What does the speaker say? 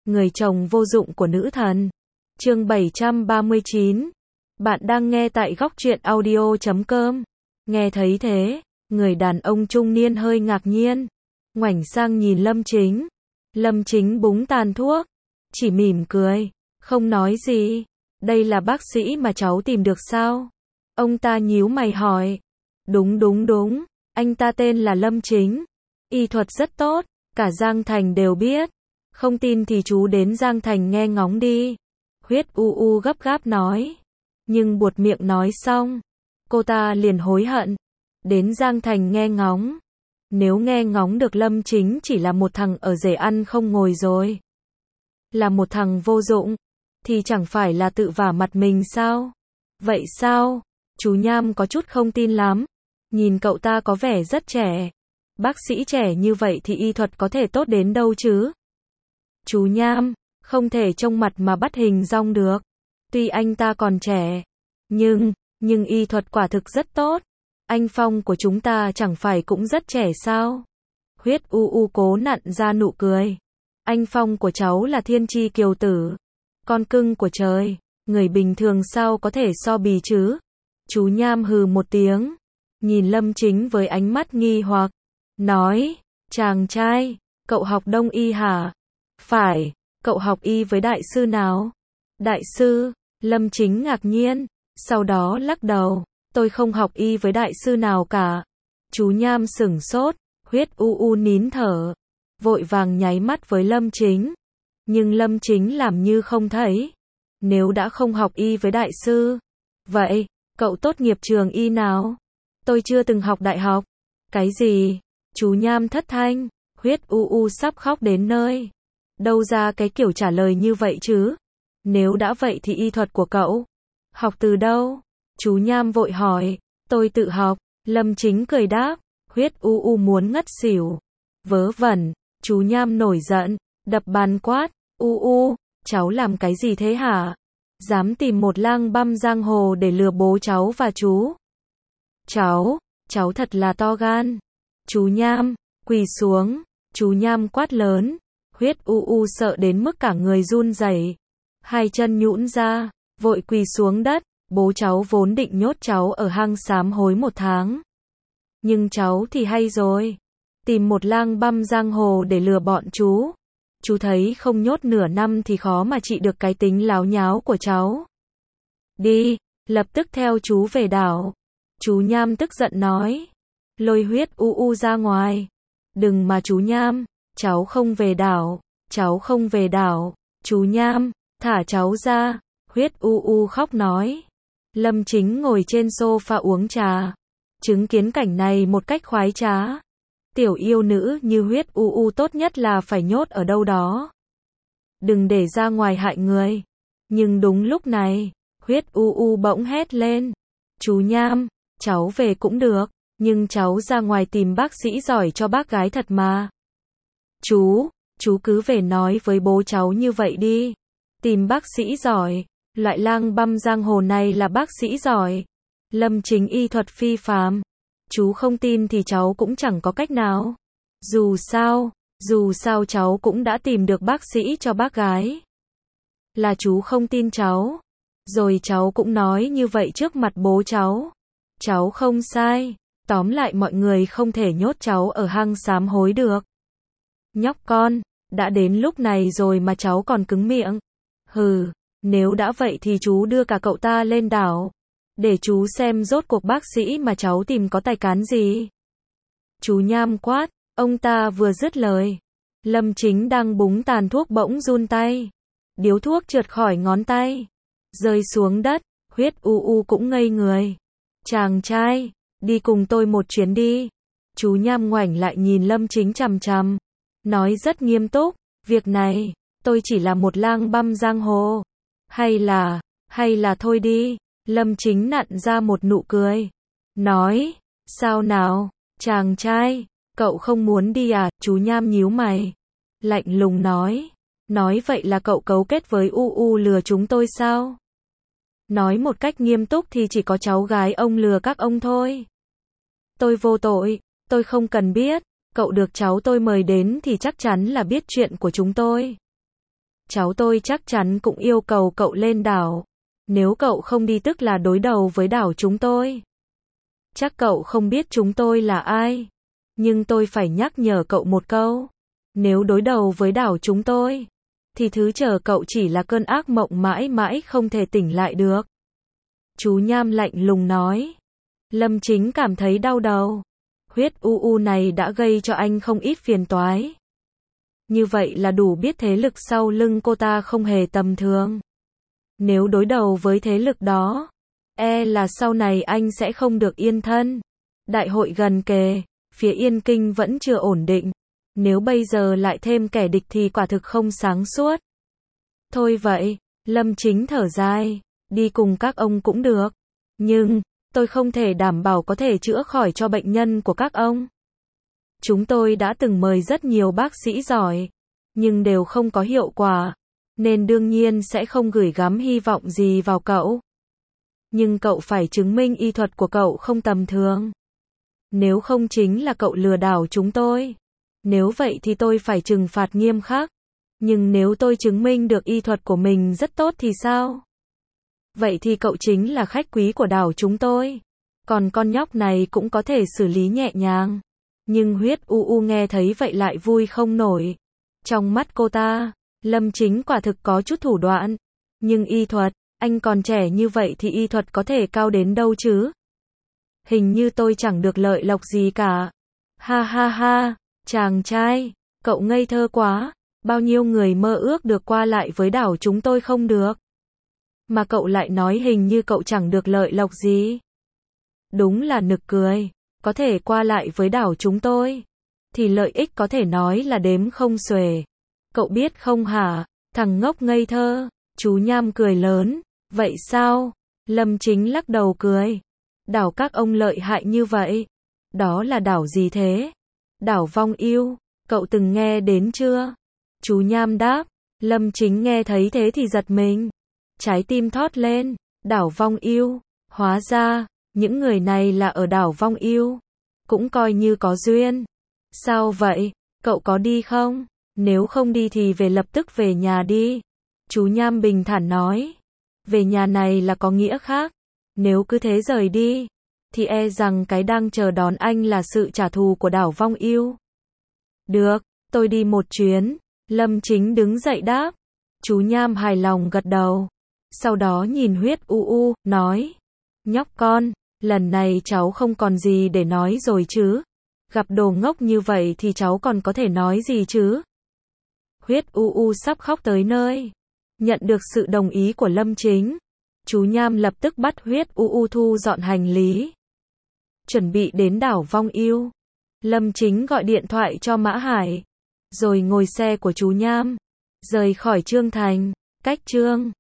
người chồng vô dụng của nữ thần. Chương 739. Bạn đang nghe tại góc truyện audio.com. Nghe thấy thế, người đàn ông trung niên hơi ngạc nhiên, ngoảnh sang nhìn Lâm Chính. Lâm Chính búng tàn thuốc, chỉ mỉm cười, không nói gì. Đây là bác sĩ mà cháu tìm được sao? Ông ta nhíu mày hỏi. Đúng, anh ta tên là Lâm Chính. Y thuật rất tốt, cả Giang Thành đều biết. Không tin thì chú đến Giang Thành nghe ngóng đi. Huyết U gấp gáp nói. Nhưng buột miệng nói xong, cô ta liền hối hận. Đến Giang Thành nghe ngóng. Nếu nghe ngóng được Lâm Chính chỉ là một thằng ở rể ăn không ngồi rồi, là một thằng vô dụng, thì chẳng phải là tự vả mặt mình sao? Vậy sao? Chú Nham có chút không tin lắm. Nhìn cậu ta có vẻ rất trẻ. Bác sĩ trẻ như vậy thì y thuật có thể tốt đến đâu chứ? Chú Nham, không thể trông mặt mà bắt hình dong được. Tuy anh ta còn trẻ, nhưng y thuật quả thực rất tốt. Anh Phong của chúng ta chẳng phải cũng rất trẻ sao? Huyết U cố nặn ra nụ cười. Anh Phong của cháu là thiên chi kiều tử, con cưng của trời, người bình thường sao có thể so bì chứ? Chú Nham hừ một tiếng, nhìn Lâm Chính với ánh mắt nghi hoặc, nói, chàng trai, cậu học đông y hả? Phải, cậu học y với đại sư nào? Đại sư? Lâm Chính ngạc nhiên, sau đó lắc đầu, tôi không học y với đại sư nào cả. Chú Nham sửng sốt, Huyết U nín thở, vội vàng nháy mắt với Lâm Chính. Nhưng Lâm Chính làm như không thấy. Nếu đã không học y với đại sư, vậy, cậu tốt nghiệp trường y nào? Tôi chưa từng học đại học. Cái gì? Chú Nham thất thanh, Huyết U sắp khóc đến nơi. Đâu ra cái kiểu trả lời như vậy chứ? Nếu đã vậy thì y thuật của cậu học từ đâu? Chú Nham vội hỏi. Tôi tự học. Lâm Chính cười đáp. Huyết U muốn ngất xỉu. Vớ vẩn. Chú Nham nổi giận, đập bàn quát. U, cháu làm cái gì thế hả? Dám tìm một lang băm giang hồ để lừa bố cháu và chú. Cháu thật là to gan. Chú Nham, quỳ xuống. Chú Nham quát lớn. Huyết U sợ đến mức cả người run rẩy, hai chân nhũn ra, vội quỳ xuống đất. Bố cháu vốn định nhốt cháu ở hang sám hối 1 tháng. Nhưng cháu thì hay rồi. Tìm một lang băm giang hồ để lừa bọn chú. Chú thấy không nhốt nửa năm thì khó mà trị được cái tính láo nháo của cháu. Đi, lập tức theo chú về đảo. Chú Nham tức giận nói. Lôi Huyết U ra ngoài. Đừng mà chú Nham, cháu không về đảo, cháu không về đảo. Chú Nham, thả cháu ra. Huyết U khóc nói. Lâm Chính ngồi trên sofa uống trà, chứng kiến cảnh này một cách khoái trá. Tiểu yêu nữ như Huyết U tốt nhất là phải nhốt ở đâu đó, đừng để ra ngoài hại người. Nhưng đúng lúc này, Huyết U bỗng hét lên. Chú Nham, cháu về cũng được, nhưng cháu ra ngoài tìm bác sĩ giỏi cho bác gái thật mà. Chú cứ về nói với bố cháu như vậy đi. Tìm bác sĩ giỏi, loại lang băm giang hồ này là bác sĩ giỏi. Lâm Chính y thuật phi phàm. Chú không tin thì cháu cũng chẳng có cách nào. Dù sao cháu cũng đã tìm được bác sĩ cho bác gái. Là chú không tin cháu. Rồi cháu cũng nói như vậy trước mặt bố cháu. Cháu không sai. Tóm lại mọi người không thể nhốt cháu ở hang sám hối được. Nhóc con, đã đến lúc này rồi mà cháu còn cứng miệng. Hừ, nếu đã vậy thì chú đưa cả cậu ta lên đảo. Để chú xem rốt cuộc bác sĩ mà cháu tìm có tài cán gì. Chú Nham quát, ông ta vừa dứt lời. Lâm Chính đang búng tàn thuốc bỗng run tay. Điếu thuốc trượt khỏi ngón tay, rơi xuống đất. Huyết U cũng ngây người. Chàng trai, đi cùng tôi một chuyến đi. Chú Nham ngoảnh lại nhìn Lâm Chính chằm chằm, nói rất nghiêm túc. Việc này, tôi chỉ là một lang băm giang hồ. Hay là thôi đi. Lâm Chính nặn ra một nụ cười, nói, sao nào, chàng trai, cậu không muốn đi à? Chú Nham nhíu mày, lạnh lùng nói vậy là cậu cấu kết với U lừa chúng tôi sao? Nói một cách nghiêm túc thì chỉ có cháu gái ông lừa các ông thôi. Tôi vô tội, tôi không cần biết, cậu được cháu tôi mời đến thì chắc chắn là biết chuyện của chúng tôi. cháu tôi chắc chắn cũng yêu cầu cậu lên đảo. Nếu cậu không đi tức là đối đầu với đảo chúng tôi. Chắc cậu không biết chúng tôi là ai. Nhưng tôi phải nhắc nhở cậu một câu. Nếu đối đầu với đảo chúng tôi, thì thứ chờ cậu chỉ là cơn ác mộng mãi mãi không thể tỉnh lại được. Chú Nham lạnh lùng nói. Lâm Chính cảm thấy đau đầu. Huyết u này đã gây cho anh không ít phiền toái. Như vậy là đủ biết thế lực sau lưng cô ta không hề tầm thường. Nếu đối đầu với thế lực đó, là sau này anh sẽ không được yên thân. Đại hội gần kề, phía Yên Kinh vẫn chưa ổn định. Nếu bây giờ lại thêm kẻ địch thì quả thực không sáng suốt. Thôi vậy, Lâm Chính thở dài, đi cùng các ông cũng được. Nhưng, tôi không thể đảm bảo có thể chữa khỏi cho bệnh nhân của các ông. Chúng tôi đã từng mời rất nhiều bác sĩ giỏi, nhưng đều không có hiệu quả, nên đương nhiên sẽ không gửi gắm hy vọng gì vào cậu. Nhưng cậu phải chứng minh y thuật của cậu không tầm thường. Nếu không chính là cậu lừa đảo chúng tôi. Nếu vậy thì tôi phải trừng phạt nghiêm khắc. Nhưng nếu tôi chứng minh được y thuật của mình rất tốt thì sao? Vậy thì cậu chính là khách quý của đảo chúng tôi. Còn con nhóc này cũng có thể xử lý nhẹ nhàng. Nhưng Huyết u nghe thấy vậy lại vui không nổi. Trong mắt cô ta, Lâm Chính quả thực có chút thủ đoạn. Nhưng y thuật, anh còn trẻ như vậy thì y thuật có thể cao đến đâu chứ? Hình như tôi chẳng được lợi lộc gì cả. Ha ha ha, chàng trai, cậu ngây thơ quá. Bao nhiêu người mơ ước được qua lại với đảo chúng tôi không được. Mà cậu lại nói hình như cậu chẳng được lợi lộc gì. Đúng là nực cười. Có thể qua lại với đảo chúng tôi, thì lợi ích có thể nói là đếm không xuể. Cậu biết không hả, thằng ngốc ngây thơ. Chú Nham cười lớn. Vậy sao? Lâm Chính lắc đầu cười. Đảo các ông lợi hại như vậy. Đó là đảo gì thế? Đảo Vong Yêu, cậu từng nghe đến chưa? Chú Nham đáp. Lâm Chính nghe thấy thế thì giật mình. Trái tim thót lên. Đảo Vong Yêu, hóa ra những người này là ở đảo Vong Yêu. Cũng coi như có duyên. Sao vậy? Cậu có đi không? Nếu không đi thì lập tức về nhà đi. Chú Nham bình thản nói. Về nhà này là có nghĩa khác. Nếu cứ thế rời đi, thì rằng cái đang chờ đón anh là sự trả thù của đảo Vong Yêu. Được, tôi đi một chuyến. Lâm Chính đứng dậy đáp. Chú Nham hài lòng gật đầu. Sau đó nhìn Huyết u, nói. Nhóc con, lần này cháu không còn gì để nói rồi chứ. Gặp đồ ngốc như vậy thì cháu còn có thể nói gì chứ. Huyết u sắp khóc tới nơi. Nhận được sự đồng ý của Lâm Chính, chú Nham lập tức bắt Huyết u thu dọn hành lý. Chuẩn bị đến đảo Vong Yêu. Lâm Chính gọi điện thoại cho Mã Hải, rồi ngồi xe của chú Nham, rời khỏi Trương Thành. Cách Trương